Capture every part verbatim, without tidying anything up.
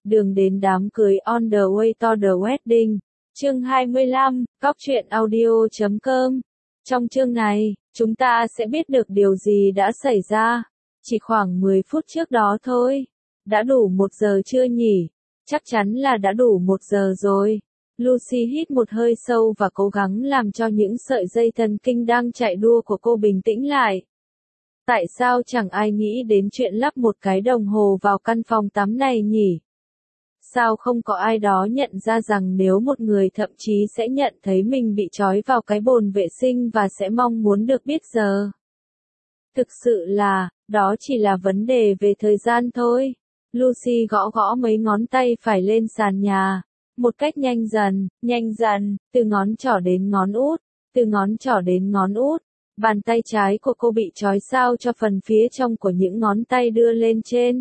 Đường đến đám cưới on the way to the wedding. Chương hai mươi lăm, Cóc truyện audio chấm com. Trong chương này, chúng ta sẽ biết được điều gì đã xảy ra. Chỉ khoảng mười phút trước đó thôi. Đã đủ một giờ chưa nhỉ? Chắc chắn là đã đủ một giờ rồi. Lucy hít một hơi sâu và cố gắng làm cho những sợi dây thần kinh đang chạy đua của cô bình tĩnh lại. Tại sao chẳng ai nghĩ đến chuyện lắp một cái đồng hồ vào căn phòng tắm này nhỉ? Sao không có ai đó nhận ra rằng nếu một người thậm chí sẽ nhận thấy mình bị trói vào cái bồn vệ sinh và sẽ mong muốn được biết giờ? Thực sự là, đó chỉ là vấn đề về thời gian thôi. Lucy gõ gõ mấy ngón tay phải lên sàn nhà. Một cách nhanh dần, nhanh dần, từ ngón trỏ đến ngón út, từ ngón trỏ đến ngón út. Bàn tay trái của cô bị trói sao cho phần phía trong của những ngón tay đưa lên trên.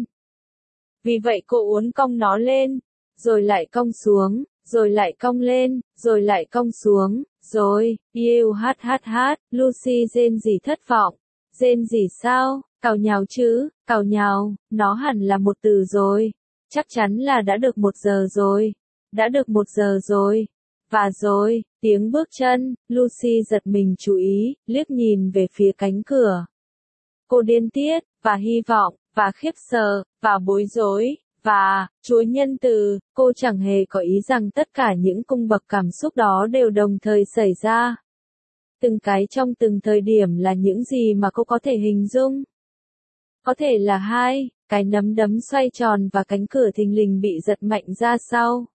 Vì vậy cô uốn cong nó lên, rồi lại cong xuống, rồi lại cong lên, rồi lại cong xuống, rồi, yêu hát hát hát, Lucy rên rỉ thất vọng. Rên rỉ sao, cào nhào chứ, cào nhào, nó hẳn là một từ rồi. Chắc chắn là đã được một giờ rồi. Đã được một giờ rồi. Và rồi, tiếng bước chân, Lucy giật mình chú ý, liếc nhìn về phía cánh cửa. Cô điên tiết, và hy vọng, và khiếp sợ, và bối rối, và, Chúa nhân từ, cô chẳng hề có ý rằng tất cả những cung bậc cảm xúc đó đều đồng thời xảy ra. Từng cái trong từng thời điểm là những gì mà cô có thể hình dung. Có thể là hai, cái nắm đấm xoay tròn và cánh cửa thình lình bị giật mạnh ra sau.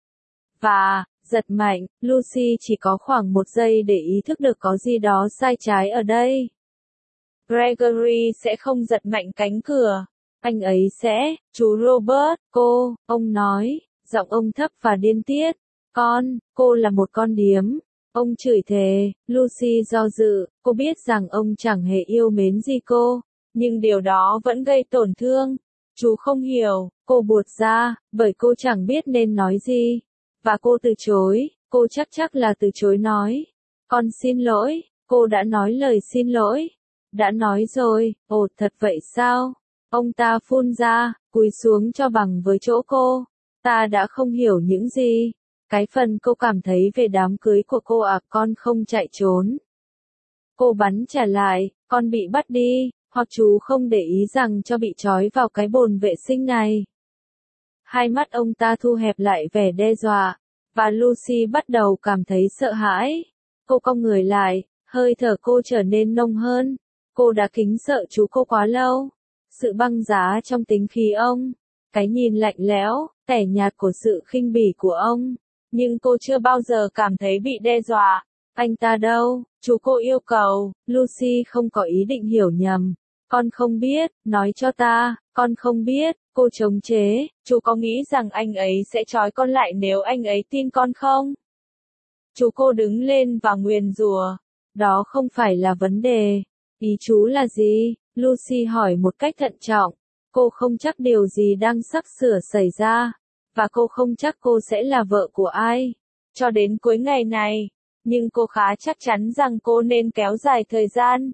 Và, giật mạnh, Lucy chỉ có khoảng một giây để ý thức được có gì đó sai trái ở đây. Gregory sẽ không giật mạnh cánh cửa. Anh ấy sẽ, chú Robert, cô, ông nói, giọng ông thấp và điên tiết. Con, cô là một con điếm. Ông chửi thề. Lucy do dự, cô biết rằng ông chẳng hề yêu mến gì cô, nhưng điều đó vẫn gây tổn thương. Chú không hiểu, cô buột ra, bởi cô chẳng biết nên nói gì. Và cô từ chối, cô chắc chắc là từ chối nói. Con xin lỗi, cô đã nói lời xin lỗi. Đã nói rồi, ồ thật vậy sao? Ông ta phun ra, cúi xuống cho bằng với chỗ cô. Ta đã không hiểu những gì. Cái phần cô cảm thấy về đám cưới của cô à, con không chạy trốn. Cô bắn trả lại, con bị bắt đi, hoặc chú không để ý rằng cho bị trói vào cái bồn vệ sinh này. Hai mắt ông ta thu hẹp lại vẻ đe dọa, và Lucy bắt đầu cảm thấy sợ hãi. Cô cong người lại, hơi thở cô trở nên nông hơn. Cô đã kính sợ chú cô quá lâu. Sự băng giá trong tính khí ông, cái nhìn lạnh lẽo, tẻ nhạt của sự khinh bỉ của ông. Nhưng cô chưa bao giờ cảm thấy bị đe dọa. Anh ta đâu? Chú cô yêu cầu. Lucy không có ý định hiểu nhầm. Con không biết, nói cho ta, con không biết. Cô chống chế. Chú có nghĩ rằng anh ấy sẽ trói con lại nếu anh ấy tin con không? Chú cô đứng lên và nguyền rủa. Đó không phải là vấn đề. Ý chú là gì? Lucy hỏi một cách thận trọng. Cô không chắc điều gì đang sắp sửa xảy ra. Và cô không chắc cô sẽ là vợ của ai. Cho đến cuối ngày này. Nhưng cô khá chắc chắn rằng cô nên kéo dài thời gian.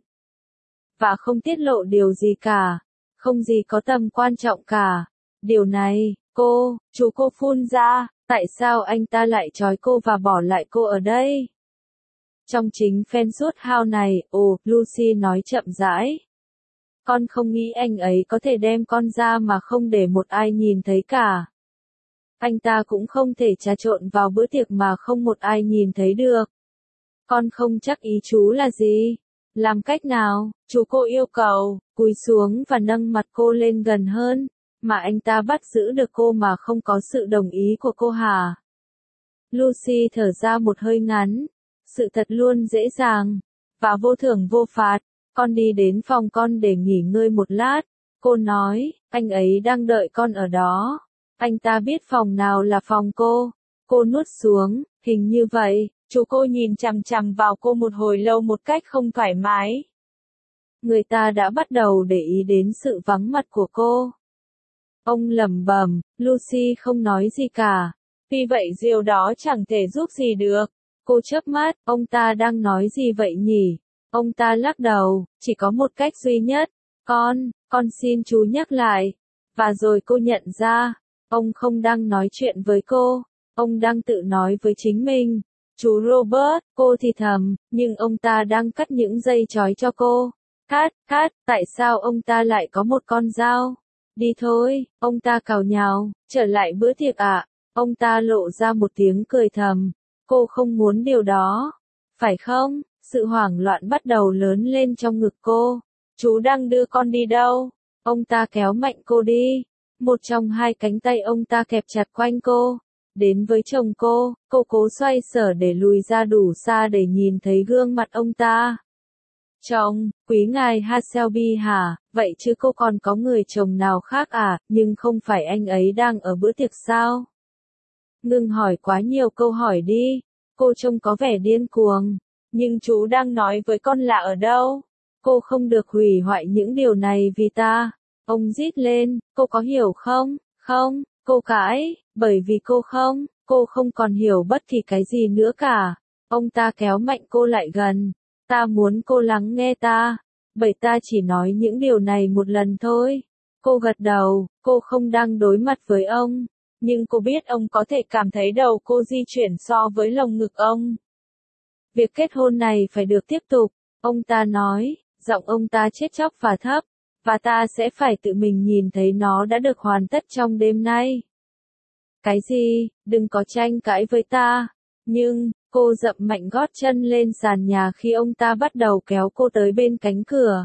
Và không tiết lộ điều gì cả. Không gì có tầm quan trọng cả. Điều này, cô, chú cô phun ra, tại sao anh ta lại trói cô và bỏ lại cô ở đây? Trong chính Fenwood House này, ồ, Lucy nói chậm rãi. Con không nghĩ anh ấy có thể đem con ra mà không để một ai nhìn thấy cả. Anh ta cũng không thể trà trộn vào bữa tiệc mà không một ai nhìn thấy được. Con không chắc ý chú là gì. Làm cách nào? Chú cô yêu cầu, cúi xuống và nâng mặt cô lên gần hơn. Mà anh ta bắt giữ được cô mà không có sự đồng ý của cô hả? Lucy thở ra một hơi ngắn. Sự thật luôn dễ dàng. Và vô thưởng vô phạt. Con đi đến phòng con để nghỉ ngơi một lát. Cô nói, anh ấy đang đợi con ở đó. Anh ta biết phòng nào là phòng cô. Cô nuốt xuống, hình như vậy. Chú cô nhìn chằm chằm vào cô một hồi lâu một cách không thoải mái. Người ta đã bắt đầu để ý đến sự vắng mặt của cô. Ông lẩm bẩm, Lucy không nói gì cả. Vì vậy điều đó chẳng thể giúp gì được. Cô chớp mắt, ông ta đang nói gì vậy nhỉ? Ông ta lắc đầu, chỉ có một cách duy nhất. Con, con xin chú nhắc lại. Và rồi cô nhận ra, Ông không đang nói chuyện với cô, ông đang tự nói với chính mình. Chú Robert, cô thì thầm, nhưng ông ta đang cắt những dây chói cho cô. Cắt, cắt, tại sao ông ta lại có một con dao? Đi thôi, ông ta càu nhàu, trở lại bữa tiệc ạ. Ông ta lộ ra một tiếng cười thầm. Cô không muốn điều đó, phải không? Sự hoảng loạn bắt đầu lớn lên trong ngực cô. Chú đang đưa con đi đâu? Ông ta kéo mạnh cô đi. Một trong hai cánh tay ông ta kẹp chặt quanh cô. Đến với chồng cô, cô cố xoay sở để lùi ra đủ xa để nhìn thấy gương mặt ông ta. Chồng, quý ngài Hasselby hả, vậy chứ cô còn có người chồng nào khác à, nhưng không phải anh ấy đang ở bữa tiệc sao? Ngừng hỏi quá nhiều câu hỏi đi, cô trông có vẻ điên cuồng, nhưng chú đang nói với con là ở đâu? Cô không được hủy hoại những điều này vì ta. Ông rít lên, cô có hiểu không? Không, cô cãi, bởi vì cô không, cô không còn hiểu bất kỳ cái gì nữa cả. Ông ta kéo mạnh cô lại gần. Ta muốn cô lắng nghe ta, bởi ta chỉ nói những điều này một lần thôi. Cô gật đầu, cô không đang đối mặt với ông, nhưng cô biết ông có thể cảm thấy đầu cô di chuyển so với lồng ngực ông. Việc kết hôn này phải được tiếp tục, ông ta nói, giọng ông ta chết chóc và thấp, và ta sẽ phải tự mình nhìn thấy nó đã được hoàn tất trong đêm nay. Cái gì, đừng có tranh cãi với ta, nhưng... Cô dậm mạnh gót chân lên sàn nhà khi ông ta bắt đầu kéo cô tới bên cánh cửa.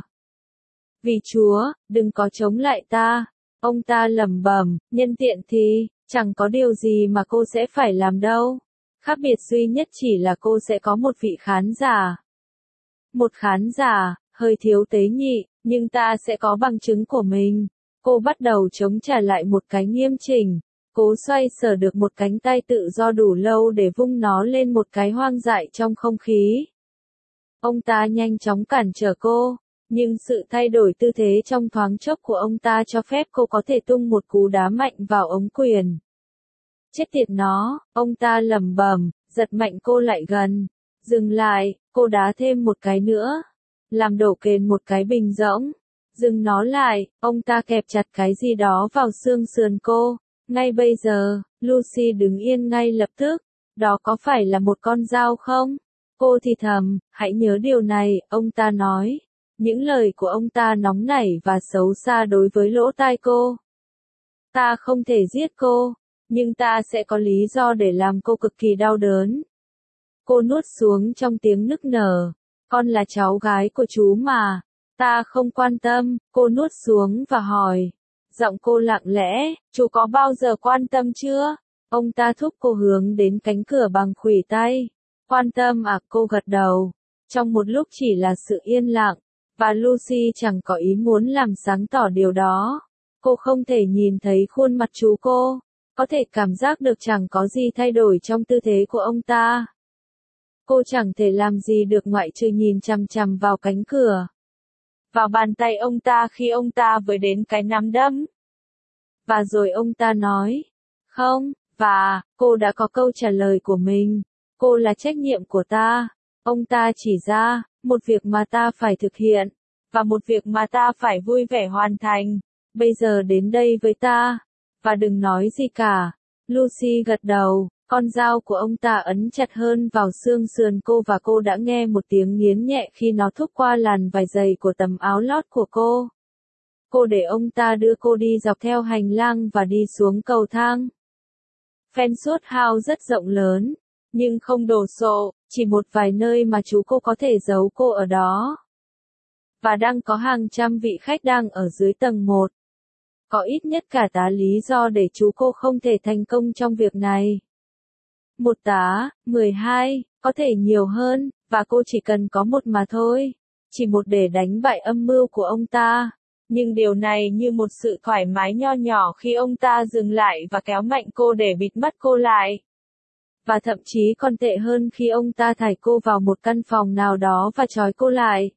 Vì Chúa, đừng có chống lại ta. Ông ta lẩm bẩm, nhân tiện thì, chẳng có điều gì mà cô sẽ phải làm đâu. Khác biệt duy nhất chỉ là cô sẽ có một vị khán giả. Một khán giả, hơi thiếu tế nhị, nhưng ta sẽ có bằng chứng của mình. Cô bắt đầu chống trả lại một cái nghiêm chỉnh. Cố xoay sở được một cánh tay tự do đủ lâu để vung nó lên một cái hoang dại trong không khí. Ông ta nhanh chóng cản trở cô, nhưng sự thay đổi tư thế trong thoáng chốc của ông ta cho phép cô có thể tung một cú đá mạnh vào ống quyền. Chết tiệt nó, ông ta lẩm bẩm, giật mạnh cô lại gần. Dừng lại, cô đá thêm một cái nữa. Làm đổ kền một cái bình rỗng. Dừng nó lại, ông ta kẹp chặt cái gì đó vào xương sườn cô. Ngay bây giờ, Lucy đứng yên ngay lập tức. Đó có phải là một con dao không? Cô thì thầm, hãy nhớ điều này, ông ta nói. Những lời của ông ta nóng nảy và xấu xa đối với lỗ tai cô. Ta không thể giết cô, nhưng ta sẽ có lý do để làm cô cực kỳ đau đớn. Cô nuốt xuống trong tiếng nức nở. Con là cháu gái của chú mà. Ta không quan tâm, cô nuốt xuống và hỏi. Giọng cô lặng lẽ, chú có bao giờ quan tâm chưa? Ông ta thúc cô hướng đến cánh cửa bằng khuỷu tay. Quan tâm à, cô gật đầu. Trong một lúc chỉ là sự yên lặng, và Lucy chẳng có ý muốn làm sáng tỏ điều đó. Cô không thể nhìn thấy khuôn mặt chú cô, có thể cảm giác được chẳng có gì thay đổi trong tư thế của ông ta. Cô chẳng thể làm gì được ngoại trừ nhìn chằm chằm vào cánh cửa. Vào bàn tay ông ta khi ông ta vừa đến cái nắm đấm. Và rồi ông ta nói, không, và, cô đã có câu trả lời của mình. Cô là trách nhiệm của ta. Ông ta chỉ ra, một việc mà ta phải thực hiện, và một việc mà ta phải vui vẻ hoàn thành. Bây giờ đến đây với ta, và đừng nói gì cả. Lucy gật đầu, con dao của ông ta ấn chặt hơn vào xương sườn cô và cô đã nghe một tiếng nghiến nhẹ khi nó thúc qua làn vải dày của tấm áo lót của cô. Cô để ông ta đưa cô đi dọc theo hành lang và đi xuống cầu thang. Fenswood House rất rộng lớn, nhưng không đồ sộ, chỉ một vài nơi mà chú cô có thể giấu cô ở đó. Và đang có hàng trăm vị khách đang ở dưới tầng một. Có ít nhất cả tá lý do để chú cô không thể thành công trong việc này. Một tá, mười hai, có thể nhiều hơn, và cô chỉ cần có một mà thôi. Chỉ một để đánh bại âm mưu của ông ta. Nhưng điều này như một sự thoải mái nho nhỏ khi ông ta dừng lại và kéo mạnh cô để bịt mắt cô lại. Và thậm chí còn tệ hơn khi ông ta thải cô vào một căn phòng nào đó và trói cô lại.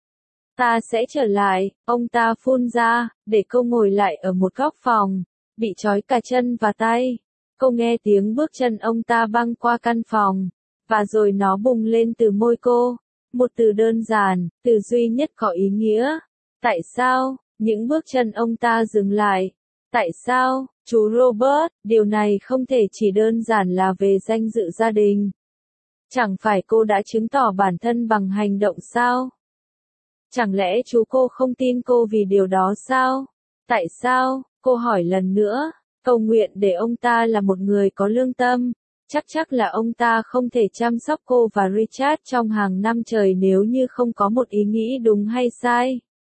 Ta sẽ trở lại, ông ta phun ra, để cô ngồi lại ở một góc phòng, bị trói cả chân và tay. Cô nghe tiếng bước chân ông ta băng qua căn phòng, và rồi nó bùng lên từ môi cô. Một từ đơn giản, từ duy nhất có ý nghĩa. Tại sao? Những bước chân ông ta dừng lại. Tại sao, chú Robert, điều này không thể chỉ đơn giản là về danh dự gia đình. Chẳng phải cô đã chứng tỏ bản thân bằng hành động sao? Chẳng lẽ chú cô không tin cô vì điều đó sao? Tại sao? Cô hỏi lần nữa, cầu nguyện để ông ta là một người có lương tâm. Chắc chắc là ông ta không thể chăm sóc cô và Richard trong hàng năm trời nếu như không có một ý nghĩ đúng hay sai.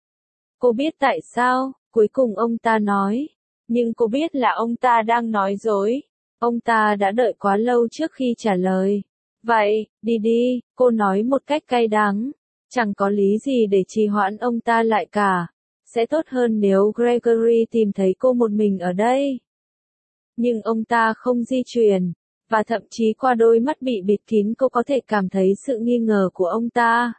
Cô biết tại sao, cuối cùng ông ta nói. Nhưng cô biết là ông ta đang nói dối. Ông ta đã đợi quá lâu trước khi trả lời. Vậy, đi đi, cô nói một cách cay đắng. Chẳng có lý gì để trì hoãn ông ta lại cả. Sẽ tốt hơn nếu Gregory tìm thấy cô một mình ở đây. Nhưng ông ta không di chuyển. Và thậm chí qua đôi mắt bị bịt kín cô có thể cảm thấy sự nghi ngờ của ông ta.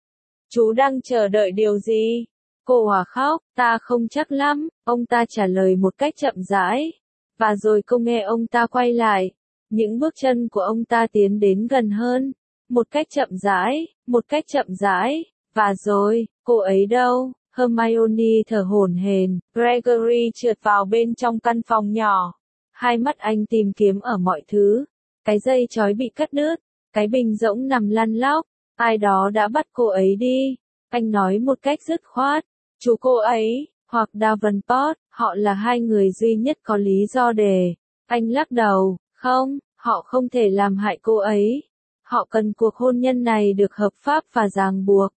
Chú đang chờ đợi điều gì? Cô hòa khóc, ta không chắc lắm, ông ta trả lời một cách chậm rãi. Và rồi cô nghe ông ta quay lại. Những bước chân của ông ta tiến đến gần hơn. Một cách chậm rãi, một cách chậm rãi. Và rồi, cô ấy đâu? Hermione thở hổn hển. Gregory trượt vào bên trong căn phòng nhỏ. Hai mắt anh tìm kiếm ở mọi thứ. Cái dây chói bị cắt đứt. Cái bình rỗng nằm lăn lóc. Ai đó đã bắt cô ấy đi. Anh nói một cách dứt khoát. Chú cô ấy, hoặc Davenport, họ là hai người duy nhất có lý do để. Anh lắc đầu, không, họ không thể làm hại cô ấy. Họ cần cuộc hôn nhân này được hợp pháp và ràng buộc.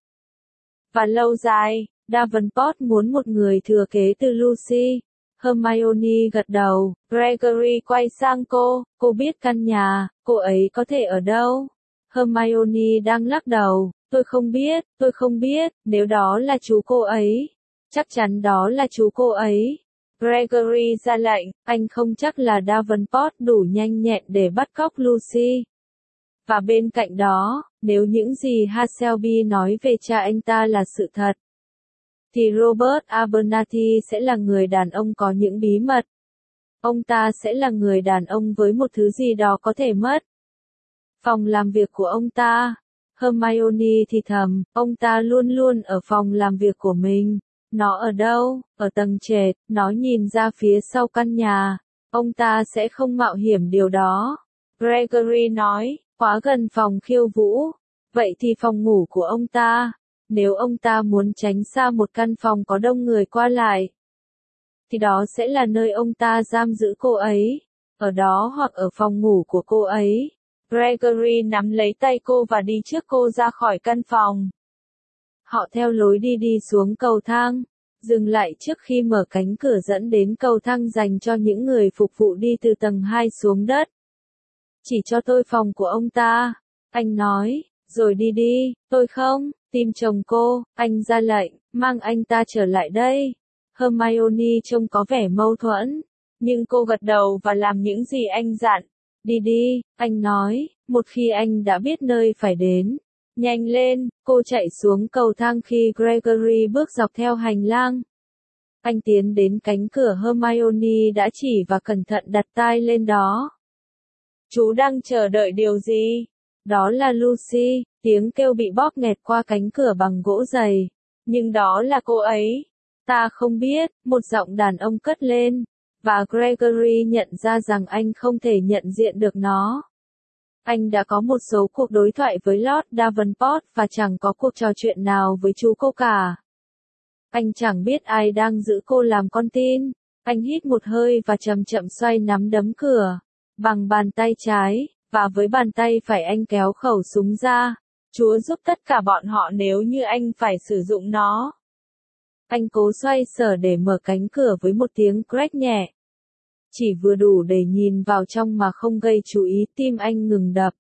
Và lâu dài, Davenport muốn một người thừa kế từ Lucy. Hermione gật đầu, Gregory quay sang cô, cô biết căn nhà, cô ấy có thể ở đâu? Hermione đang lắc đầu, tôi không biết, tôi không biết, nếu đó là chú cô ấy. Chắc chắn đó là chú cô ấy. Gregory ra lệnh, anh không chắc là Davenport đủ nhanh nhẹn để bắt cóc Lucy. Và bên cạnh đó, nếu những gì Hasselby nói về cha anh ta là sự thật, thì Robert Abernathy sẽ là người đàn ông có những bí mật. Ông ta sẽ là người đàn ông với một thứ gì đó có thể mất. Phòng làm việc của ông ta. Hermione thì thầm, ông ta luôn luôn ở phòng làm việc của mình. Nó ở đâu? Ở tầng trệt, nó nhìn ra phía sau căn nhà. Ông ta sẽ không mạo hiểm điều đó. Gregory nói, quá gần phòng khiêu vũ. Vậy thì phòng ngủ của ông ta. Nếu ông ta muốn tránh xa một căn phòng có đông người qua lại, thì đó sẽ là nơi ông ta giam giữ cô ấy. Ở đó hoặc ở phòng ngủ của cô ấy. Gregory nắm lấy tay cô và đi trước cô ra khỏi căn phòng. Họ theo lối đi đi xuống cầu thang, dừng lại trước khi mở cánh cửa dẫn đến cầu thang dành cho những người phục vụ đi từ tầng hai xuống đất. Chỉ cho tôi phòng của ông ta, anh nói, rồi đi đi, tôi không, tìm chồng cô, anh ra lệnh, mang anh ta trở lại đây. Hermione trông có vẻ mâu thuẫn, nhưng cô gật đầu và làm những gì anh dặn. Đi đi, anh nói, một khi anh đã biết nơi phải đến. Nhanh lên, cô chạy xuống cầu thang khi Gregory bước dọc theo hành lang. Anh tiến đến cánh cửa Hermione đã chỉ và cẩn thận đặt tai lên đó. Chú đang chờ đợi điều gì? Đó là Lucy, tiếng kêu bị bóp nghẹt qua cánh cửa bằng gỗ dày. Nhưng đó là cô ấy. Ta không biết, một giọng đàn ông cất lên. Và Gregory nhận ra rằng anh không thể nhận diện được nó. Anh đã có một số cuộc đối thoại với Lord Davenport và chẳng có cuộc trò chuyện nào với chú cô cả. Anh chẳng biết ai đang giữ cô làm con tin. Anh hít một hơi và chậm chậm xoay nắm đấm cửa. Bằng bàn tay trái, và với bàn tay phải anh kéo khẩu súng ra. Chúa giúp tất cả bọn họ nếu như anh phải sử dụng nó. Anh cố xoay sở để mở cánh cửa với một tiếng crack nhẹ. Chỉ vừa đủ để nhìn vào trong mà không gây chú ý, tim anh ngừng đập.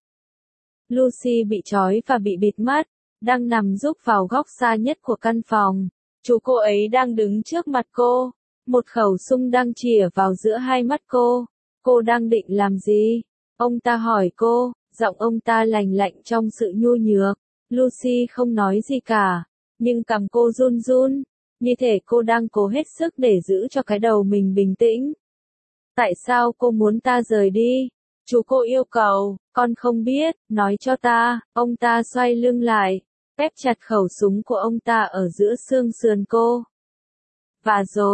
Lucy bị trói và bị bịt mắt, đang nằm rúc vào góc xa nhất của căn phòng. Chú cô ấy đang đứng trước mặt cô. Một khẩu súng đang chĩa vào giữa hai mắt cô. Cô đang định làm gì? Ông ta hỏi cô, giọng ông ta lành lạnh trong sự nhu nhược. Lucy không nói gì cả, nhưng cằm cô run run, như thể cô đang cố hết sức để giữ cho cái đầu mình bình tĩnh. Tại sao cô muốn ta rời đi? Chú cô yêu cầu, con không biết, nói cho ta. Ông ta xoay lưng lại, ép chặt khẩu súng của ông ta ở giữa xương sườn cô. Và rồi,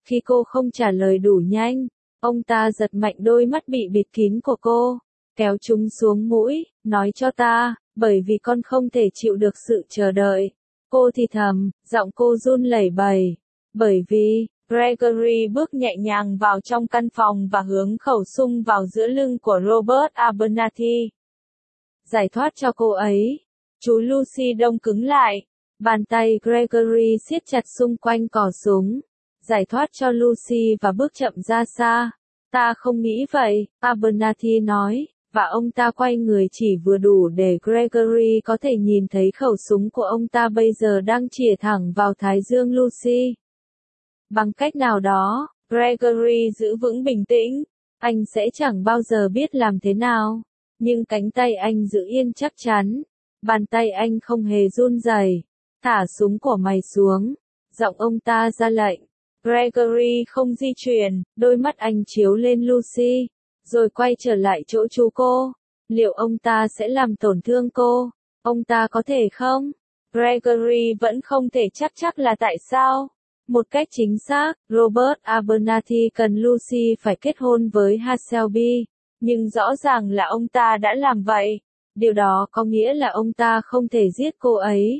Khi cô không trả lời đủ nhanh, ông ta giật mạnh đôi mắt bị bịt kín của cô, kéo chúng xuống mũi, nói cho ta, bởi vì con không thể chịu được sự chờ đợi. Cô thì thầm, giọng cô run lẩy bẩy. Bởi vì, Gregory bước nhẹ nhàng vào trong căn phòng và hướng khẩu súng vào giữa lưng của Robert Abernathy. Giải thoát cho cô ấy. Chú Lucy đông cứng lại. Bàn tay Gregory siết chặt xung quanh cò súng. Giải thoát cho Lucy và bước chậm ra xa. Ta không nghĩ vậy, Abernathy nói, và ông ta quay người chỉ vừa đủ để Gregory có thể nhìn thấy khẩu súng của ông ta bây giờ đang chĩa thẳng vào thái dương Lucy. Bằng cách nào đó, Gregory giữ vững bình tĩnh. Anh sẽ chẳng bao giờ biết làm thế nào. Nhưng cánh tay anh giữ yên chắc chắn. Bàn tay anh không hề run rẩy. Thả súng của mày xuống. Giọng ông ta ra lệnh. Gregory không di chuyển, đôi mắt anh chiếu lên Lucy. Rồi quay trở lại chỗ chú cô. Liệu ông ta sẽ làm tổn thương cô? Ông ta có thể không? Gregory vẫn không thể chắc chắc là tại sao. Một cách chính xác, Robert Abernathy cần Lucy phải kết hôn với Hasselby. Nhưng rõ ràng là ông ta đã làm vậy. Điều đó có nghĩa là ông ta không thể giết cô ấy.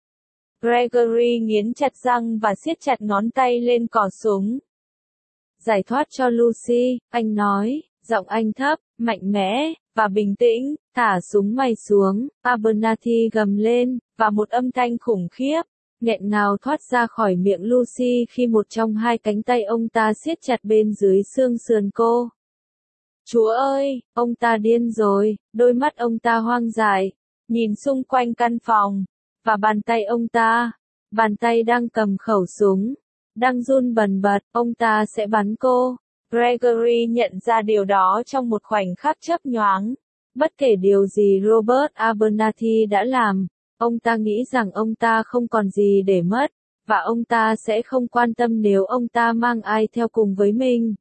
Gregory nghiến chặt răng và siết chặt ngón tay lên cò súng. Giải thoát cho Lucy, anh nói, giọng anh thấp, mạnh mẽ, và bình tĩnh, thả súng mày xuống. Abernathy gầm lên, và một âm thanh khủng khiếp, nghẹn ngào thoát ra khỏi miệng Lucy khi một trong hai cánh tay ông ta siết chặt bên dưới xương sườn cô. Chúa ơi, ông ta điên rồi, đôi mắt ông ta hoang dại, nhìn xung quanh căn phòng, và bàn tay ông ta, bàn tay đang cầm khẩu súng, đang run bần bật, ông ta sẽ bắn cô. Gregory nhận ra điều đó trong một khoảnh khắc chớp nhoáng. Bất kể điều gì Robert Abernathy đã làm, ông ta nghĩ rằng ông ta không còn gì để mất, và ông ta sẽ không quan tâm nếu ông ta mang ai theo cùng với mình.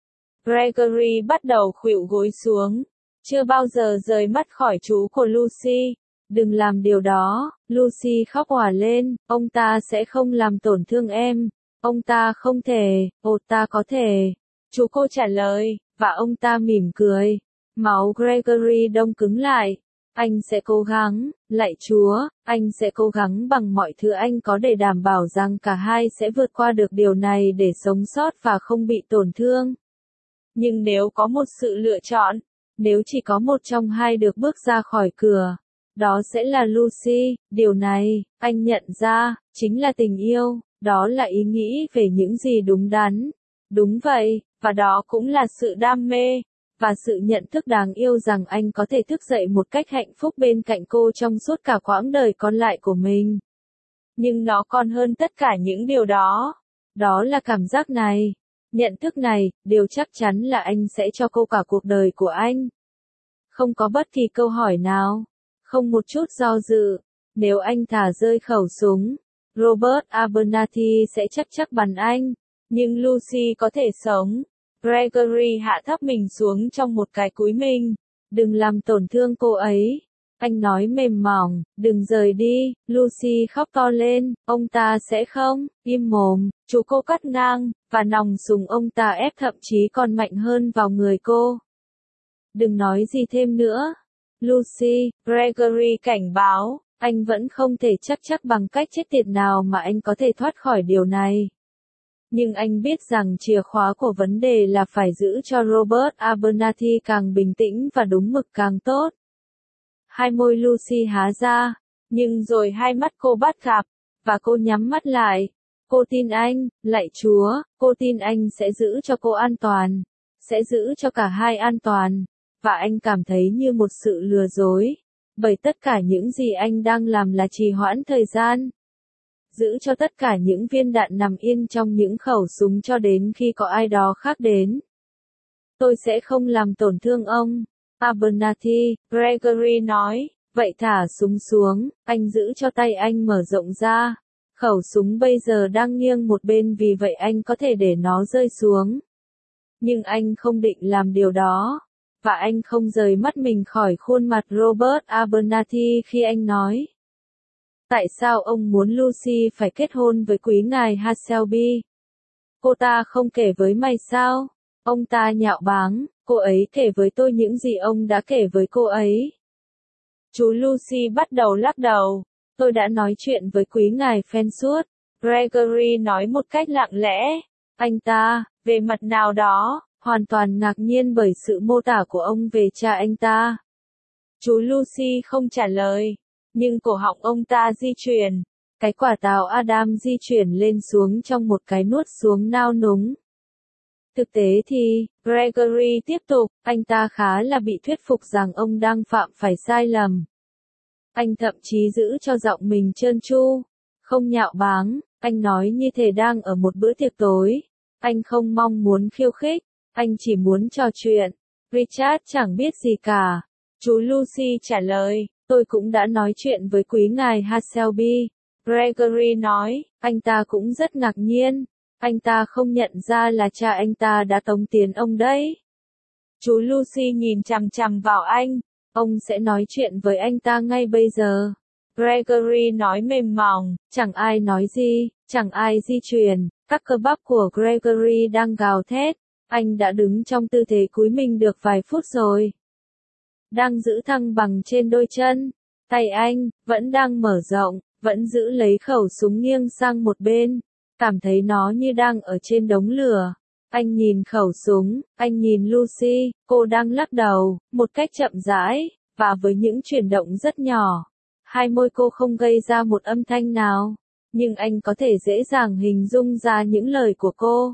Gregory bắt đầu khuỵu gối xuống, chưa bao giờ rời mắt khỏi chú của Lucy. Đừng làm điều đó, Lucy khóc òa lên, ông ta sẽ không làm tổn thương em. Ông ta không thể, ồ ta có thể. Chú cô trả lời, và ông ta mỉm cười. Máu Gregory đông cứng lại. Anh sẽ cố gắng, lạy Chúa, anh sẽ cố gắng bằng mọi thứ anh có để đảm bảo rằng cả hai sẽ vượt qua được điều này để sống sót và không bị tổn thương. Nhưng nếu có một sự lựa chọn, nếu chỉ có một trong hai được bước ra khỏi cửa, đó sẽ là Lucy. Điều này, anh nhận ra, chính là tình yêu, đó là ý nghĩ về những gì đúng đắn. Đúng vậy, và đó cũng là sự đam mê, và sự nhận thức đáng yêu rằng anh có thể thức dậy một cách hạnh phúc bên cạnh cô trong suốt cả quãng đời còn lại của mình. Nhưng nó còn hơn tất cả những điều đó. Đó là cảm giác này, nhận thức này, điều chắc chắn là anh sẽ cho cô cả cuộc đời của anh. Không có bất kỳ câu hỏi nào, không một chút do dự. Nếu anh thả rơi khẩu súng, Robert Abernathy sẽ chắc chắc bắn anh. Nhưng Lucy có thể sống. Gregory hạ thấp mình xuống trong một cái cúi mình. Đừng làm tổn thương cô ấy. Anh nói mềm mỏng, đừng rời đi. Lucy khóc to lên, ông ta sẽ không, im mồm. Chú cô cắt ngang, và nòng súng ông ta ép thậm chí còn mạnh hơn vào người cô. Đừng nói gì thêm nữa. Lucy, Gregory cảnh báo, anh vẫn không thể chắc chắc bằng cách chết tiệt nào mà anh có thể thoát khỏi điều này. Nhưng anh biết rằng chìa khóa của vấn đề là phải giữ cho Robert Abernathy càng bình tĩnh và đúng mực càng tốt. Hai môi Lucy há ra, nhưng rồi hai mắt cô bắt gặp, và cô nhắm mắt lại. Cô tin anh, lạy Chúa, cô tin anh sẽ giữ cho cô an toàn, sẽ giữ cho cả hai an toàn, và anh cảm thấy như một sự lừa dối, bởi tất cả những gì anh đang làm là trì hoãn thời gian. Giữ cho tất cả những viên đạn nằm yên trong những khẩu súng cho đến khi có ai đó khác đến. Tôi sẽ không làm tổn thương ông. Abernathy, Gregory nói, vậy thả súng xuống, anh giữ cho tay anh mở rộng ra. Khẩu súng bây giờ đang nghiêng một bên vì vậy anh có thể để nó rơi xuống. Nhưng anh không định làm điều đó. Và anh không rời mắt mình khỏi khuôn mặt Robert Abernathy khi anh nói. Tại sao ông muốn Lucy phải kết hôn với quý ngài Hasselby? cô ta không kể với mày sao? Ông ta nhạo báng, cô ấy kể với tôi những gì ông đã kể với cô ấy. Chú Lucy bắt đầu lắc đầu. Tôi đã nói chuyện với quý ngài Fensworth. Gregory nói một cách lặng lẽ. Anh ta, về mặt nào đó, hoàn toàn ngạc nhiên bởi sự mô tả của ông về cha anh ta. Chú Lucy không trả lời, nhưng cổ họng ông ta di chuyển. Cái quả táo Adam di chuyển lên xuống trong một cái nuốt xuống nao núng. Thực tế thì, Gregory tiếp tục, anh ta khá là bị thuyết phục rằng ông đang phạm phải sai lầm. Anh thậm chí giữ cho giọng mình trơn tru, không nhạo báng, anh nói như thể đang ở một bữa tiệc tối. Anh không mong muốn khiêu khích, anh chỉ muốn trò chuyện. Richard chẳng biết gì cả. Chú Lucy trả lời, tôi cũng đã nói chuyện với quý ngài Hasselby. Gregory nói, anh ta cũng rất ngạc nhiên. Anh ta không nhận ra là cha anh ta đã tống tiền ông đấy. Chú Lucy nhìn chằm chằm vào anh. Ông sẽ nói chuyện với anh ta ngay bây giờ. Gregory nói mềm mỏng, chẳng ai nói gì, chẳng ai di chuyển. Các cơ bắp của Gregory đang gào thét. Anh đã đứng trong tư thế cúi mình được vài phút rồi. Đang giữ thăng bằng trên đôi chân. Tay anh, vẫn đang mở rộng, vẫn giữ lấy khẩu súng nghiêng sang một bên. Cảm thấy nó như đang ở trên đống lửa. Anh nhìn khẩu súng, anh nhìn Lucy, cô đang lắc đầu, một cách chậm rãi, và với những chuyển động rất nhỏ. Hai môi cô không gây ra một âm thanh nào, nhưng anh có thể dễ dàng hình dung ra những lời của cô.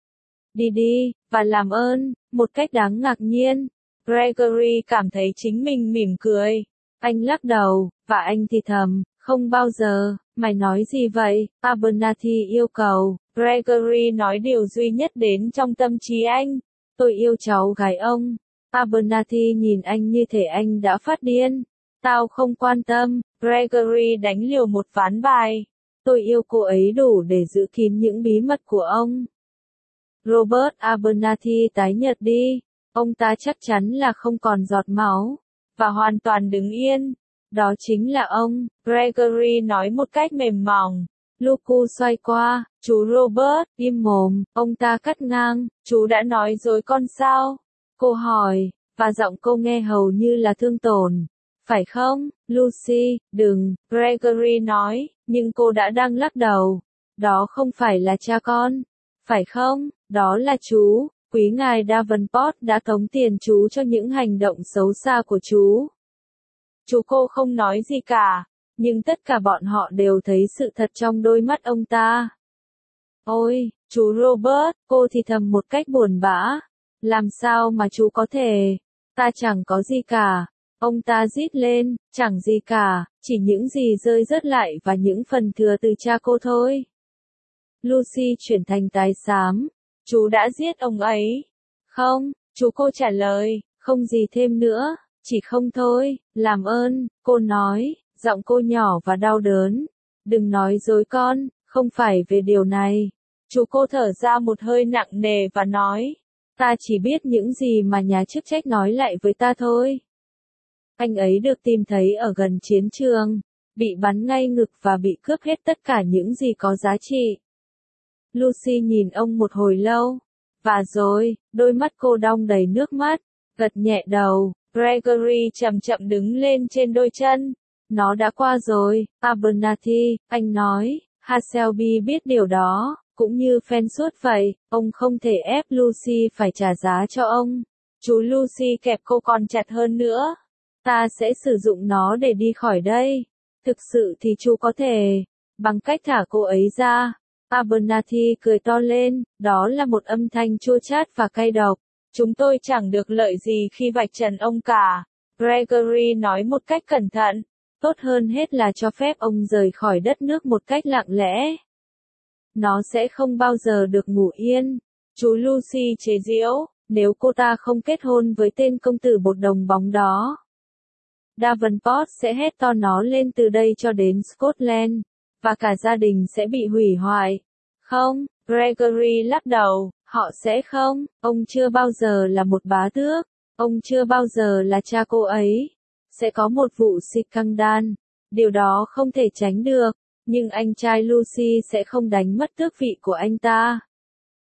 Đi đi, và làm ơn, một cách đáng ngạc nhiên. Gregory cảm thấy chính mình mỉm cười. Anh lắc đầu, và anh thì thầm, không bao giờ. Mày nói gì vậy? Abernathy yêu cầu. Gregory nói điều duy nhất đến trong tâm trí anh. Tôi yêu cháu gái ông. Abernathy nhìn anh như thể anh đã phát điên. Tao không quan tâm. Gregory đánh liều một ván bài. Tôi yêu cô ấy đủ để giữ kín những bí mật của ông. Robert Abernathy tái nhợt đi. Ông ta chắc chắn là không còn giọt máu. Và hoàn toàn đứng yên. Đó chính là ông, Gregory nói một cách mềm mỏng. Lucu xoay qua, chú Robert, im mồm, ông ta cắt ngang, chú đã nói dối con sao? Cô hỏi, và giọng cô nghe hầu như là thương tổn. Phải không, Lucy, đừng, Gregory nói, nhưng cô đã đang lắc đầu. Đó không phải là cha con. Phải không, đó là chú, quý ngài Davenport đã tống tiền chú cho những hành động xấu xa của chú. Chú cô không nói gì cả, nhưng tất cả bọn họ đều thấy sự thật trong đôi mắt ông ta. Ôi, chú Robert, cô thì thầm một cách buồn bã. Làm sao mà chú có thể? Ta chẳng có gì cả. Ông ta rít lên, chẳng gì cả, chỉ những gì rơi rớt lại và những phần thừa từ cha cô thôi. Lucy chuyển thành tái xám. Chú đã giết ông ấy. Không, chú cô trả lời, không gì thêm nữa. Chỉ không thôi, làm ơn, cô nói, giọng cô nhỏ và đau đớn. Đừng nói dối con, không phải về điều này. Chú cô thở ra một hơi nặng nề và nói, ta chỉ biết những gì mà nhà chức trách nói lại với ta thôi. Anh ấy được tìm thấy ở gần chiến trường, bị bắn ngay ngực và bị cướp hết tất cả những gì có giá trị. Lucy nhìn ông một hồi lâu, và rồi, đôi mắt cô đong đầy nước mắt, gật nhẹ đầu. Gregory chậm chậm đứng lên trên đôi chân. Nó đã qua rồi, Abernathy, anh nói, Hasselby biết điều đó, cũng như Fensworth vậy, ông không thể ép Lucy phải trả giá cho ông. Chú Lucy kẹp cô còn chặt hơn nữa. Ta sẽ sử dụng nó để đi khỏi đây. Thực sự thì chú có thể, bằng cách thả cô ấy ra. Abernathy cười to lên, đó là một âm thanh chua chát và cay độc. Chúng tôi chẳng được lợi gì khi vạch trần ông cả. Gregory nói một cách cẩn thận. Tốt hơn hết là cho phép ông rời khỏi đất nước một cách lặng lẽ. Nó sẽ không bao giờ được ngủ yên. Chú Lucy chế giễu, nếu cô ta không kết hôn với tên công tử bột đồng bóng đó. Davenport sẽ hét to nó lên từ đây cho đến Scotland, và cả gia đình sẽ bị hủy hoại. Không, Gregory lắc đầu, họ sẽ không, ông chưa bao giờ là một bá tước, ông chưa bao giờ là cha cô ấy. Sẽ có một vụ scandal, điều đó không thể tránh được, nhưng anh trai Lucy sẽ không đánh mất tước vị của anh ta.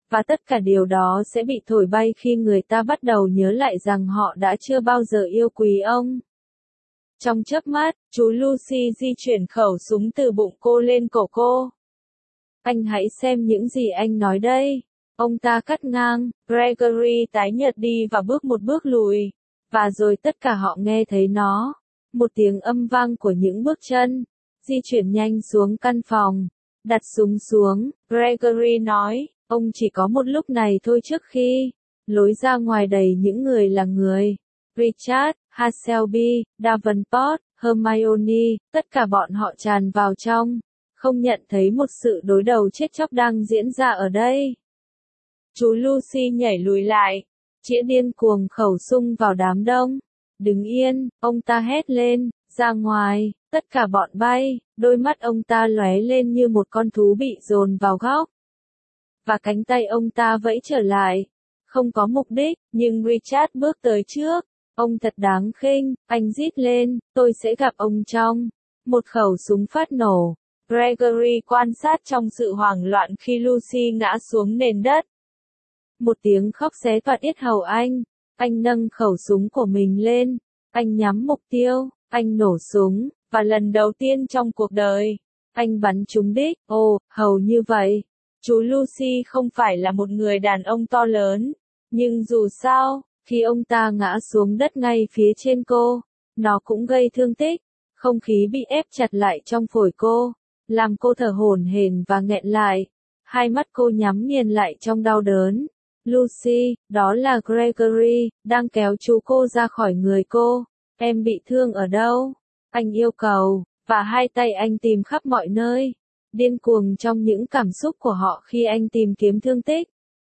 Và tất cả điều đó sẽ bị thổi bay khi người ta bắt đầu nhớ lại rằng họ đã chưa bao giờ yêu quý ông. Trong chớp mắt, chú Lucy di chuyển khẩu súng từ bụng cô lên cổ cô. Anh hãy xem những gì anh nói đây. Ông ta cắt ngang, Gregory tái nhợt đi và bước một bước lùi. Và rồi tất cả họ nghe thấy nó. Một tiếng âm vang của những bước chân. Di chuyển nhanh xuống căn phòng. Đặt súng xuống, Gregory nói, ông chỉ có một lúc này thôi trước khi. Lối ra ngoài đầy những người là người. Richard, Hasselby, Davenport, Hermione, tất cả bọn họ tràn vào trong. Không nhận thấy một sự đối đầu chết chóc đang diễn ra ở đây. Chú Lucy nhảy lùi lại, chĩa điên cuồng khẩu súng vào đám đông. Đứng yên, ông ta hét lên, ra ngoài, tất cả bọn bay, đôi mắt ông ta lóe lên như một con thú bị dồn vào góc. Và cánh tay ông ta vẫy trở lại, không có mục đích, nhưng Richard bước tới trước. Ông thật đáng khinh, anh rít lên, tôi sẽ gặp ông trong. Một khẩu súng phát nổ. Gregory quan sát trong sự hoảng loạn khi Lucy ngã xuống nền đất. Một tiếng khóc xé toạc yết hầu anh. Anh nâng khẩu súng của mình lên. Anh nhắm mục tiêu. Anh nổ súng. Và lần đầu tiên trong cuộc đời, anh bắn trúng đích. Ồ, hầu như vậy. Chú Lucy không phải là một người đàn ông to lớn. Nhưng dù sao, khi ông ta ngã xuống đất ngay phía trên cô, nó cũng gây thương tích. Không khí bị ép chặt lại trong phổi cô, làm cô thở hổn hển và nghẹn lại. Hai mắt cô nhắm nghiền lại trong đau đớn. Lucy, đó là Gregory, đang kéo chú cô ra khỏi người cô. Em bị thương ở đâu? Anh yêu cầu, và hai tay anh tìm khắp mọi nơi. Điên cuồng trong những cảm xúc của họ khi anh tìm kiếm thương tích.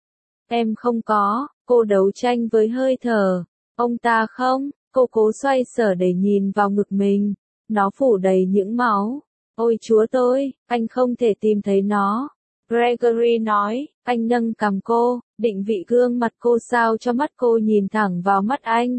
Em không có, cô đấu tranh với hơi thở. Ông ta không, cô cố xoay sở để nhìn vào ngực mình. Nó phủ đầy những máu. Ôi Chúa tôi, anh không thể tìm thấy nó. Gregory nói, anh nâng cằm cô, định vị gương mặt cô sao cho mắt cô nhìn thẳng vào mắt anh.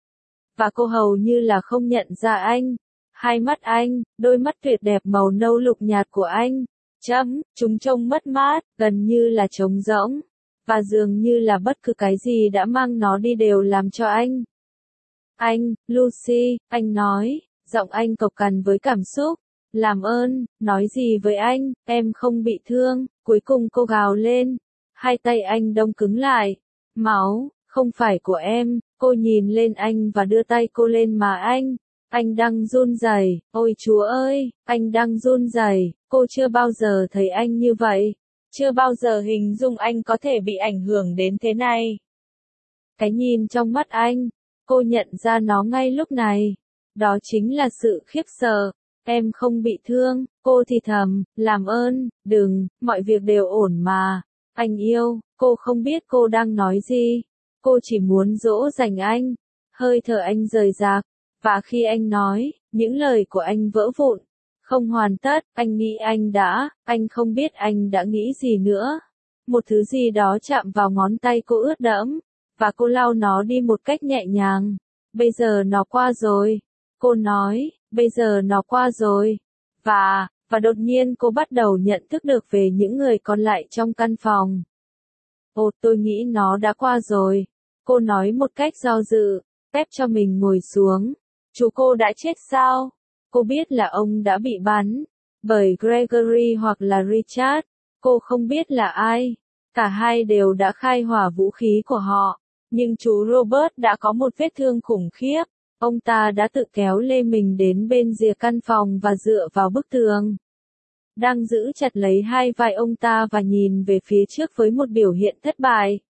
Và cô hầu như là không nhận ra anh. Hai mắt anh, đôi mắt tuyệt đẹp màu nâu lục nhạt của anh. Chấm, chúng trông mất mát, gần như là trống rỗng. Và dường như là bất cứ cái gì đã mang nó đi đều làm cho anh. Anh, Lucy, anh nói, giọng anh cộc cằn với cảm xúc. Làm ơn, nói gì với anh, em không bị thương. Cuối cùng cô gào lên. Hai tay anh đông cứng lại. Máu, không phải của em. Cô nhìn lên anh và đưa tay cô lên mà anh. Anh đang run rẩy. Ôi Chúa ơi, anh đang run rẩy. Cô chưa bao giờ thấy anh như vậy. Chưa bao giờ hình dung anh có thể bị ảnh hưởng đến thế này. Cái nhìn trong mắt anh, cô nhận ra nó ngay lúc này. Đó chính là sự khiếp sợ. Em không bị thương, cô thì thầm, làm ơn, đừng, mọi việc đều ổn mà. Anh yêu, cô không biết cô đang nói gì. Cô chỉ muốn dỗ dành anh. Hơi thở anh rời rạc. Và khi anh nói, những lời của anh vỡ vụn. Không hoàn tất, anh nghĩ anh đã, anh không biết anh đã nghĩ gì nữa. Một thứ gì đó chạm vào ngón tay cô ướt đẫm. Và cô lau nó đi một cách nhẹ nhàng. Bây giờ nó qua rồi. Cô nói, bây giờ nó qua rồi. Và, và đột nhiên cô bắt đầu nhận thức được về những người còn lại trong căn phòng. Ồ, tôi nghĩ nó đã qua rồi. Cô nói một cách do dự, phép cho mình ngồi xuống. Chú cô đã chết sao? Cô biết là ông đã bị bắn. Bởi Gregory hoặc là Richard. Cô không biết là ai. Cả hai đều đã khai hỏa vũ khí của họ. Nhưng chú Robert đã có một vết thương khủng khiếp. Ông ta đã tự kéo lê mình đến bên rìa căn phòng và dựa vào bức tường. Đang giữ chặt lấy hai vai ông ta và nhìn về phía trước với một biểu hiện thất bại.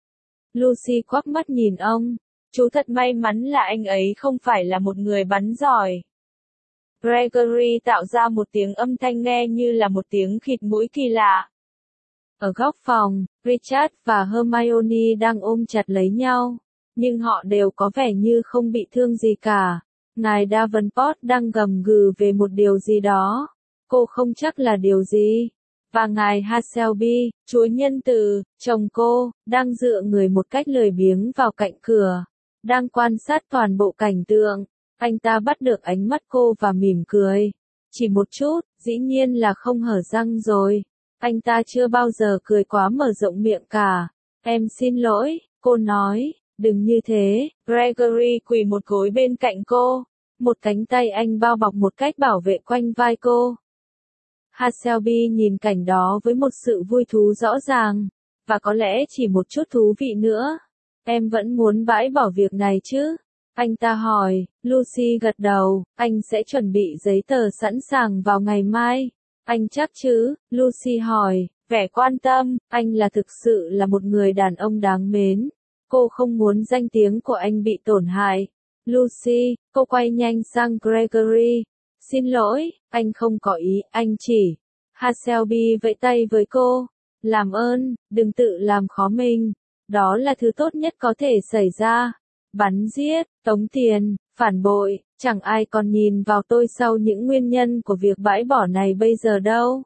Lucy quắc mắt nhìn ông. Chú thật may mắn là anh ấy không phải là một người bắn giỏi. Gregory tạo ra một tiếng âm thanh nghe như là một tiếng khịt mũi kỳ lạ. Ở góc phòng, Richard và Hermione đang ôm chặt lấy nhau. Nhưng họ đều có vẻ như không bị thương gì cả. Ngài Davenport đang gầm gừ về một điều gì đó. Cô không chắc là điều gì. Và ngài Hasselby, Chúa nhân từ, chồng cô, đang dựa người một cách lười biếng vào cạnh cửa. Đang quan sát toàn bộ cảnh tượng. Anh ta bắt được ánh mắt cô và mỉm cười. Chỉ một chút, dĩ nhiên là không hở răng rồi. Anh ta chưa bao giờ cười quá mở rộng miệng cả. Em xin lỗi, cô nói, đừng như thế. Gregory quỳ một gối bên cạnh cô. Một cánh tay anh bao bọc một cách bảo vệ quanh vai cô. Hasselby nhìn cảnh đó với một sự vui thú rõ ràng. Và có lẽ chỉ một chút thú vị nữa. Em vẫn muốn bãi bỏ việc này chứ? Anh ta hỏi. Lucy gật đầu. Anh sẽ chuẩn bị giấy tờ sẵn sàng vào ngày mai. Anh chắc chứ? Lucy hỏi. Vẻ quan tâm. Anh là thực sự là một người đàn ông đáng mến. Cô không muốn danh tiếng của anh bị tổn hại. Lucy, cô quay nhanh sang Gregory. Xin lỗi, anh không có ý, anh chỉ. Hasselby vẫy tay với cô. Làm ơn, đừng tự làm khó mình. Đó là thứ tốt nhất có thể xảy ra. Bắn giết, tống tiền, phản bội, chẳng ai còn nhìn vào tôi sau những nguyên nhân của việc bãi bỏ này bây giờ đâu.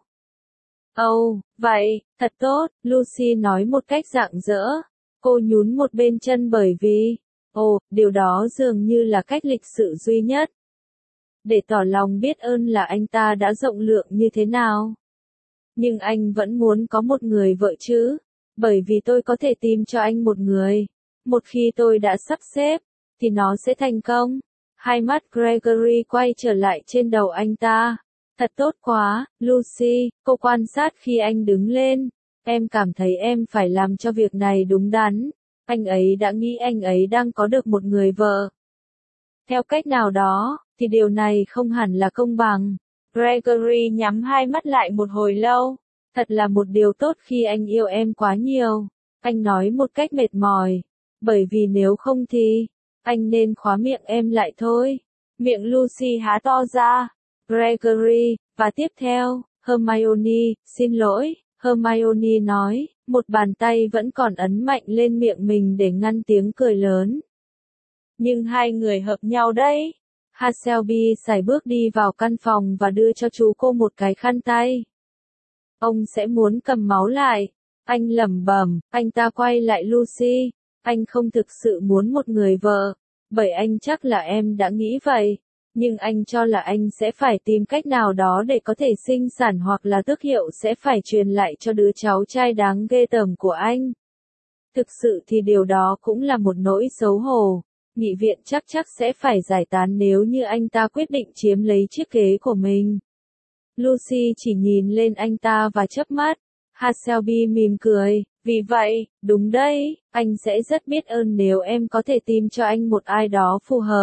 Ồ, oh, vậy, thật tốt, Lucy nói một cách rạng rỡ. Cô nhún một bên chân bởi vì, ồ, oh, điều đó dường như là cách lịch sự duy nhất. Để tỏ lòng biết ơn là anh ta đã rộng lượng như thế nào. Nhưng anh vẫn muốn có một người vợ chứ, bởi vì tôi có thể tìm cho anh một người. Một khi tôi đã sắp xếp, thì nó sẽ thành công. Hai mắt Gregory quay trở lại trên đầu anh ta. Thật tốt quá, Lucy, cô quan sát khi anh đứng lên. Em cảm thấy em phải làm cho việc này đúng đắn. Anh ấy đã nghĩ anh ấy đang có được một người vợ. Theo cách nào đó, thì điều này không hẳn là công bằng. Gregory nhắm hai mắt lại một hồi lâu. Thật là một điều tốt khi anh yêu em quá nhiều. Anh nói một cách mệt mỏi. Bởi vì nếu không thì, anh nên khóa miệng em lại thôi. Miệng Lucy há to ra. Gregory, và tiếp theo, Hermione, xin lỗi, Hermione nói, một bàn tay vẫn còn ấn mạnh lên miệng mình để ngăn tiếng cười lớn. Nhưng hai người hợp nhau đấy. Hasselby sải bước đi vào căn phòng và đưa cho chú cô một cái khăn tay. Ông sẽ muốn cầm máu lại. Anh lẩm bẩm, anh ta quay lại Lucy. Anh không thực sự muốn một người vợ, bởi anh chắc là em đã nghĩ vậy. Nhưng anh cho là anh sẽ phải tìm cách nào đó để có thể sinh sản hoặc là tước hiệu sẽ phải truyền lại cho đứa cháu trai đáng ghê tởm của anh. Thực sự thì điều đó cũng là một nỗi xấu hổ. Nghị viện chắc chắc sẽ phải giải tán nếu như anh ta quyết định chiếm lấy chiếc ghế của mình. Lucy chỉ nhìn lên anh ta và chớp mắt. Hasselby mỉm cười. Vì vậy, đúng đấy, anh sẽ rất biết ơn nếu em có thể tìm cho anh một ai đó phù hợp.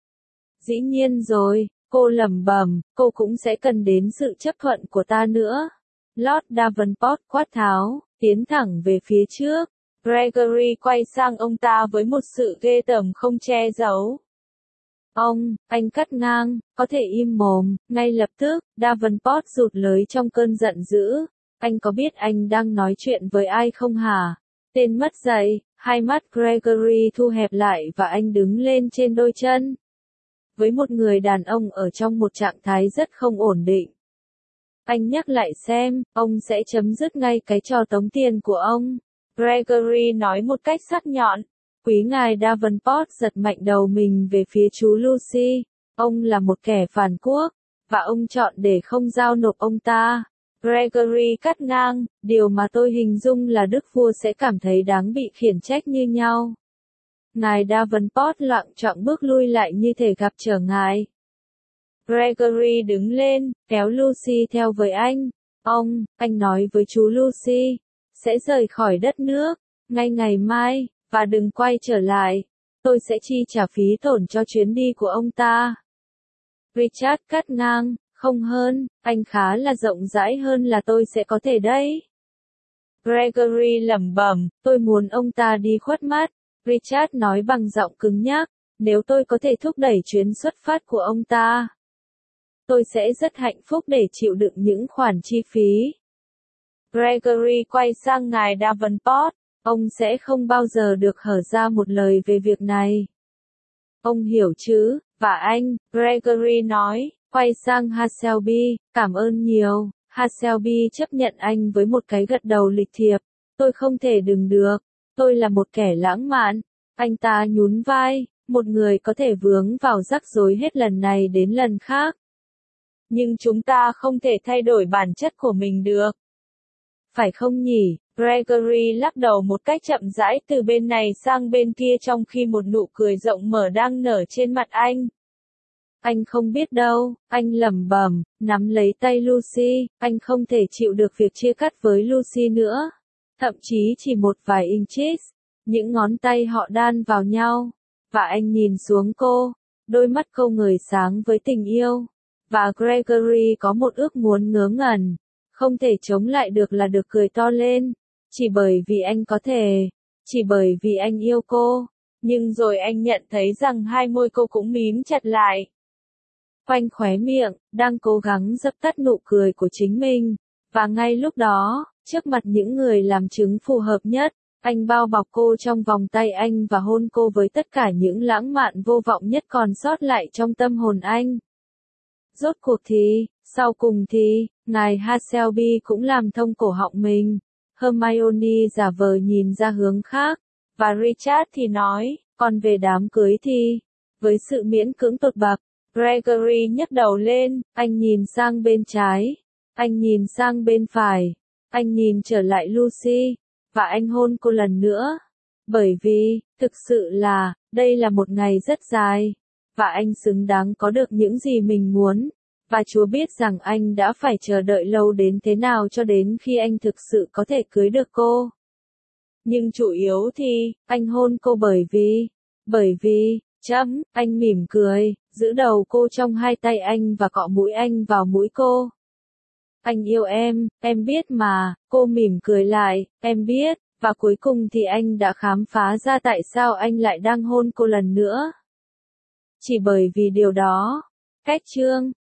Dĩ nhiên rồi, cô lẩm bẩm, cô cũng sẽ cần đến sự chấp thuận của ta nữa. Lord Davenport quát tháo, tiến thẳng về phía trước. Gregory quay sang ông ta với một sự ghê tởm không che giấu. Ông, anh cắt ngang, có thể im mồm, ngay lập tức, Davenport rụt lưới trong cơn giận dữ. Anh có biết anh đang nói chuyện với ai không hả? Tên mất dạy, hai mắt Gregory thu hẹp lại và anh đứng lên trên đôi chân. Với một người đàn ông ở trong một trạng thái rất không ổn định. Anh nhắc lại xem, ông sẽ chấm dứt ngay cái trò tống tiền của ông. Gregory nói một cách sắc nhọn. Quý ngài Davenport giật mạnh đầu mình về phía chú Lucy. Ông là một kẻ phản quốc, và ông chọn để không giao nộp ông ta. Gregory cắt ngang, điều mà tôi hình dung là đức vua sẽ cảm thấy đáng bị khiển trách như nhau. Ngài Davenport loạng choạng bước lui lại như thể gặp trở ngại. Gregory đứng lên, kéo Lucy theo với anh. Ông, anh nói với chú Lucy, sẽ rời khỏi đất nước, ngay ngày mai, và đừng quay trở lại. Tôi sẽ chi trả phí tổn cho chuyến đi của ông ta. Richard cắt ngang. Không hơn, anh khá là rộng rãi hơn là tôi sẽ có thể đấy. Gregory lẩm bẩm, tôi muốn ông ta đi khuất mắt. Richard nói bằng giọng cứng nhắc, nếu tôi có thể thúc đẩy chuyến xuất phát của ông ta, tôi sẽ rất hạnh phúc để chịu đựng những khoản chi phí. Gregory quay sang ngài Davenport, ông sẽ không bao giờ được hở ra một lời về việc này. Ông hiểu chứ, và anh, Gregory nói. Quay sang Hasselby, cảm ơn nhiều. Hasselby chấp nhận anh với một cái gật đầu lịch thiệp. Tôi không thể đừng được. Tôi là một kẻ lãng mạn. Anh ta nhún vai, một người có thể vướng vào rắc rối hết lần này đến lần khác. Nhưng chúng ta không thể thay đổi bản chất của mình được. phải không nhỉ? Gregory lắc đầu một cách chậm rãi từ bên này sang bên kia trong khi một nụ cười rộng mở đang nở trên mặt anh. Anh không biết đâu, anh lẩm bẩm, nắm lấy tay Lucy, anh không thể chịu được việc chia cắt với Lucy nữa. Thậm chí chỉ một vài inches, những ngón tay họ đan vào nhau, và anh nhìn xuống cô, đôi mắt cô ngời sáng với tình yêu, và Gregory có một ước muốn ngớ ngẩn, không thể chống lại được là được cười to lên, chỉ bởi vì anh có thể, chỉ bởi vì anh yêu cô, nhưng rồi anh nhận thấy rằng hai môi cô cũng mím chặt lại. Quanh khóe miệng, đang cố gắng dập tắt nụ cười của chính mình, và ngay lúc đó, trước mặt những người làm chứng phù hợp nhất, anh bao bọc cô trong vòng tay anh và hôn cô với tất cả những lãng mạn vô vọng nhất còn sót lại trong tâm hồn anh. Rốt cuộc thì, sau cùng thì, ngài Hasselby cũng làm thông cổ họng mình. Hermione giả vờ nhìn ra hướng khác, và Richard thì nói, còn về đám cưới thì, với sự miễn cưỡng tột bậc, Gregory nhấc đầu lên, anh nhìn sang bên trái, anh nhìn sang bên phải, anh nhìn trở lại Lucy, và anh hôn cô lần nữa. Bởi vì, thực sự là, đây là một ngày rất dài, và anh xứng đáng có được những gì mình muốn, và Chúa biết rằng anh đã phải chờ đợi lâu đến thế nào cho đến khi anh thực sự có thể cưới được cô. Nhưng chủ yếu thì, anh hôn cô bởi vì, bởi vì, chấm, anh mỉm cười, giữ đầu cô trong hai tay anh và cọ mũi anh vào mũi cô. Anh yêu em, em biết mà, cô mỉm cười lại, em biết, và cuối cùng thì anh đã khám phá ra tại sao anh lại đang hôn cô lần nữa. Chỉ bởi vì điều đó. Cách chương